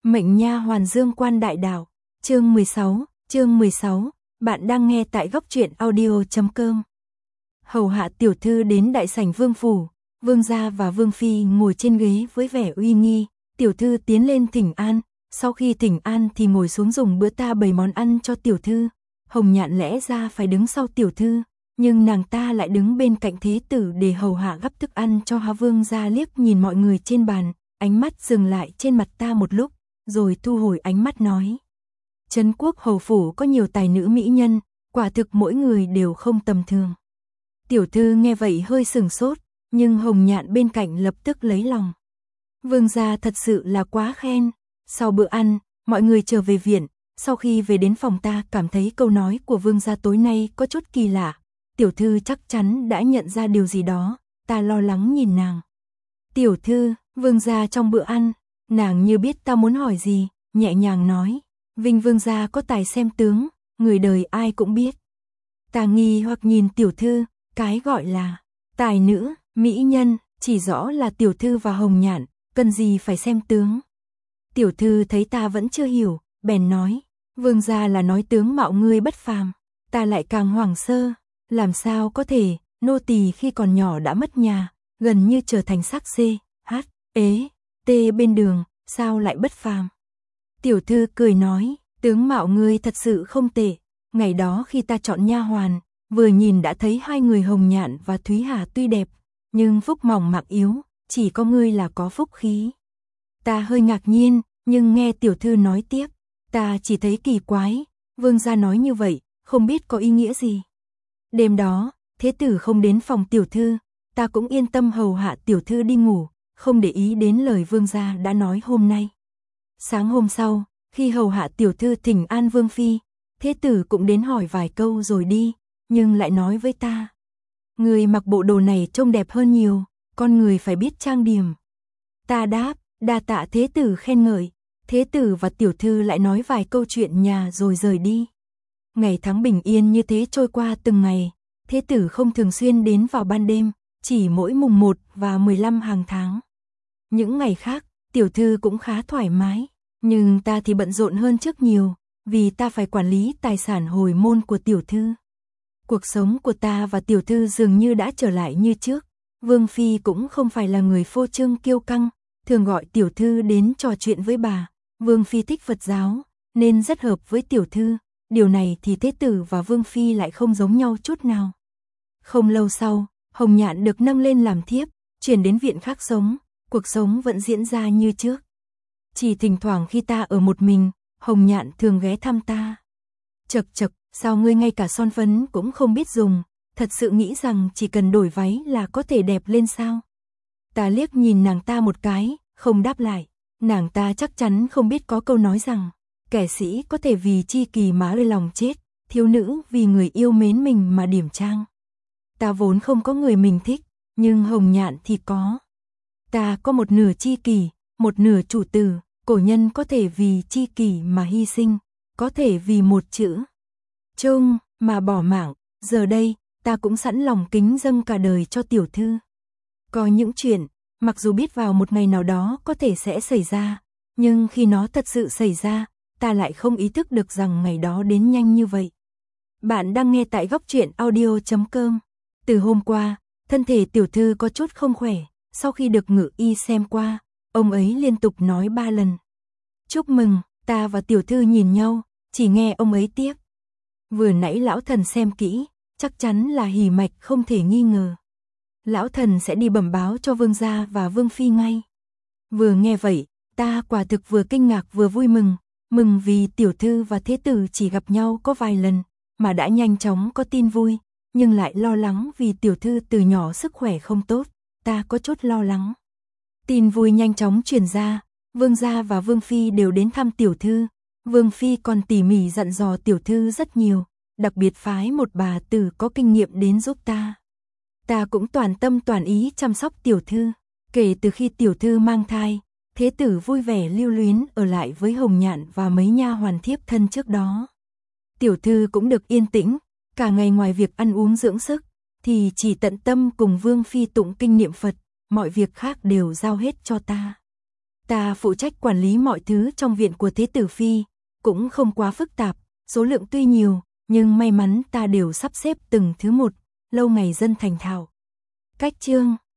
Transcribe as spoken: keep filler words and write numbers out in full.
Mệnh nha hoàn Dương Quan đại đạo, chương mười sáu, chương mười sáu, bạn đang nghe tại góc truyện audio chấm com. Hầu hạ tiểu thư đến đại sảnh vương phủ, vương gia và vương phi ngồi trên ghế với vẻ uy nghi, tiểu thư tiến lên thỉnh an, sau khi thỉnh an thì ngồi xuống dùng bữa ta bày món ăn cho tiểu thư. Hồng Nhạn lẽ ra phải đứng sau tiểu thư, nhưng nàng ta lại đứng bên cạnh thế tử để hầu hạ gắp thức ăn cho Hà Vương gia liếc nhìn mọi người trên bàn, ánh mắt dừng lại trên mặt ta một lúc, rồi thu hồi ánh mắt nói. Trấn Quốc hầu phủ có nhiều tài nữ mỹ nhân, quả thực mỗi người đều không tầm thường. Tiểu thư nghe vậy hơi sừng sốt, nhưng Hồng Nhạn bên cạnh lập tức lấy lòng. Vương gia thật sự là quá khen. Sau bữa ăn, mọi người trở về viện, sau khi về đến phòng ta cảm thấy câu nói của vương gia tối nay có chút kỳ lạ. Tiểu thư chắc chắn đã nhận ra điều gì đó, ta lo lắng nhìn nàng. Tiểu thư, vương gia trong bữa ăn, nàng như biết ta muốn hỏi gì, nhẹ nhàng nói. Vinh vương gia có tài xem tướng, người đời ai cũng biết. Ta nghi hoặc nhìn tiểu thư, cái gọi là tài nữ, mỹ nhân, chỉ rõ là tiểu thư và Hồng Nhạn, cần gì phải xem tướng. Tiểu thư thấy ta vẫn chưa hiểu, bèn nói, vương gia là nói tướng mạo ngươi bất phàm, ta lại càng hoảng sơ, làm sao có thể, nô tỳ khi còn nhỏ đã mất nhà, gần như trở thành xác xê, hát, ế, tê bên đường, sao lại bất phàm. Tiểu thư cười nói, tướng mạo ngươi thật sự không tệ, ngày đó khi ta chọn nha hoàn, vừa nhìn đã thấy hai người Hồng Nhạn và Thúy Hà tuy đẹp, nhưng phúc mỏng mạc yếu, chỉ có ngươi là có phúc khí. Ta hơi ngạc nhiên, nhưng nghe tiểu thư nói tiếp, ta chỉ thấy kỳ quái, vương gia nói như vậy, không biết có ý nghĩa gì. Đêm đó, thế tử không đến phòng tiểu thư, ta cũng yên tâm hầu hạ tiểu thư đi ngủ, không để ý đến lời vương gia đã nói hôm nay. Sáng hôm sau, khi hầu hạ tiểu thư thỉnh an vương phi, thế tử cũng đến hỏi vài câu rồi đi, nhưng lại nói với ta. Người mặc bộ đồ này trông đẹp hơn nhiều, con người phải biết trang điểm. Ta đáp, đa tạ thế tử khen ngợi, thế tử và tiểu thư lại nói vài câu chuyện nhà rồi rời đi. Ngày tháng bình yên như thế trôi qua từng ngày, thế tử không thường xuyên đến vào ban đêm, chỉ mỗi mùng một và mười lăm hàng tháng. Những ngày khác, tiểu thư cũng khá thoải mái, nhưng ta thì bận rộn hơn trước nhiều, vì ta phải quản lý tài sản hồi môn của tiểu thư. Cuộc sống của ta và tiểu thư dường như đã trở lại như trước, vương phi cũng không phải là người phô trương kiêu căng, thường gọi tiểu thư đến trò chuyện với bà. Vương phi thích Phật giáo, nên rất hợp với tiểu thư, điều này thì thế tử và vương phi lại không giống nhau chút nào. Không lâu sau, Hồng Nhạn được nâng lên làm thiếp, chuyển đến viện khác sống, cuộc sống vẫn diễn ra như trước. Chỉ thỉnh thoảng khi ta ở một mình, Hồng Nhạn thường ghé thăm ta. Chật chật, sao ngươi ngay cả son phấn cũng không biết dùng, thật sự nghĩ rằng chỉ cần đổi váy là có thể đẹp lên sao? Ta liếc nhìn nàng ta một cái, không đáp lại. Nàng ta chắc chắn không biết có câu nói rằng, kẻ sĩ có thể vì chi kỳ mà rơi lòng chết, thiếu nữ vì người yêu mến mình mà điểm trang. Ta vốn không có người mình thích, nhưng Hồng Nhạn thì có. Ta có một nửa chi kỳ, một nửa chủ tử, cổ nhân có thể vì chi kỳ mà hy sinh, có thể vì một chữ chung mà bỏ mạng, giờ đây, ta cũng sẵn lòng kính dâng cả đời cho tiểu thư. Có những chuyện, mặc dù biết vào một ngày nào đó có thể sẽ xảy ra, nhưng khi nó thật sự xảy ra, ta lại không ý thức được rằng ngày đó đến nhanh như vậy. Bạn đang nghe tại góc truyện audio chấm com. Từ hôm qua, thân thể tiểu thư có chút không khỏe, sau khi được ngự y xem qua, ông ấy liên tục nói ba lần. Chúc mừng, ta và tiểu thư nhìn nhau, chỉ nghe ông ấy tiếp. Vừa nãy lão thần xem kỹ, chắc chắn là hỉ mạch không thể nghi ngờ. Lão thần sẽ đi bẩm báo cho vương gia và vương phi ngay. Vừa nghe vậy, ta quả thực vừa kinh ngạc vừa vui mừng, mừng vì tiểu thư và thế tử chỉ gặp nhau có vài lần, mà đã nhanh chóng có tin vui, nhưng lại lo lắng vì tiểu thư từ nhỏ sức khỏe không tốt, ta có chút lo lắng. Tin vui nhanh chóng truyền ra, vương gia và vương phi đều đến thăm tiểu thư, vương phi còn tỉ mỉ dặn dò tiểu thư rất nhiều, đặc biệt phái một bà tử có kinh nghiệm đến giúp ta. Ta cũng toàn tâm toàn ý chăm sóc tiểu thư, kể từ khi tiểu thư mang thai, thế tử vui vẻ lưu luyến ở lại với Hồng Nhạn và mấy nha hoàn thiếp thân trước đó. Tiểu thư cũng được yên tĩnh, cả ngày ngoài việc ăn uống dưỡng sức, thì chỉ tận tâm cùng vương phi tụng kinh niệm Phật, mọi việc khác đều giao hết cho ta. Ta phụ trách quản lý mọi thứ trong viện của Thế tử Phi, cũng không quá phức tạp, số lượng tuy nhiều, nhưng may mắn ta đều sắp xếp từng thứ một, lâu ngày dân thành thạo. Cách chương